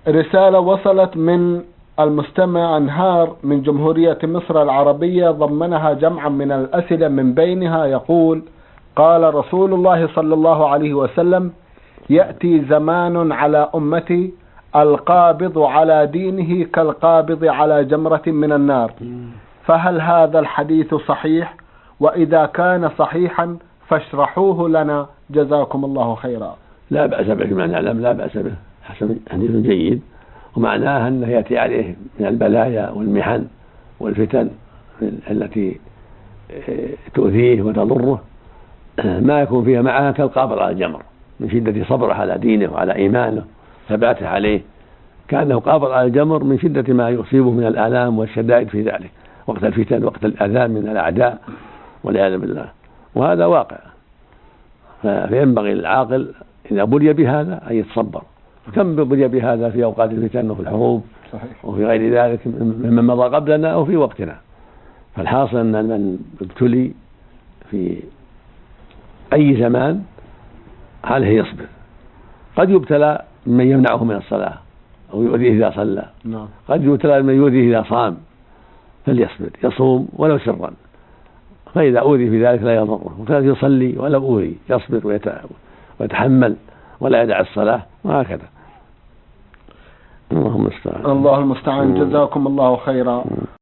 رسالة وصلت من المستمع أنهار من جمهورية مصر العربية، ضمنها جمعا من الأسئلة، من بينها يقول: قال رسول الله صلى الله عليه وسلم: يأتي زمان على أمتي القابض على دينه كالقابض على جمرة من النار، فهل هذا الحديث صحيح؟ وإذا كان صحيحا فاشرحوه لنا جزاكم الله خيرا. لا بأس به، بما نعلم لا بأس به، حسن حديث جيد، ومعناه أنه يأتي عليه من البلايا والمحن والفتن التي تؤذيه وتضره ما يكون فيها معها كالقابض على الجمر، من شدة صبره على دينه وعلى إيمانه ثباته عليه، كأنه قابض على الجمر من شدة ما يصيبه من الآلام والشدائد في ذلك وقت الفتن، وقت الأذى من الأعداء والعياذ بالله، وهذا واقع. فينبغي للعاقل إذا بلي بهذا أن يتصبر، كم بلي بهذا في أوقات الفتن وفي الحروب وفي غير ذلك ممن مضى قبلنا أو في وقتنا. فالحاصل أن من ابتلي في أي زمان عليه يصبر. قد يبتلى من يمنعه من الصلاة أو يؤذيه إذا صلى، قد يبتلى من يؤذيه إذا صام، فليصبر يصوم ولو سرا، فإذا أوذي في ذلك لا يضره، وكان يصلي ولو أوذي يصبر ويتحمل ولا يدع الصلاة، وهكذا. الله المستعان. جزاكم الله خيرا.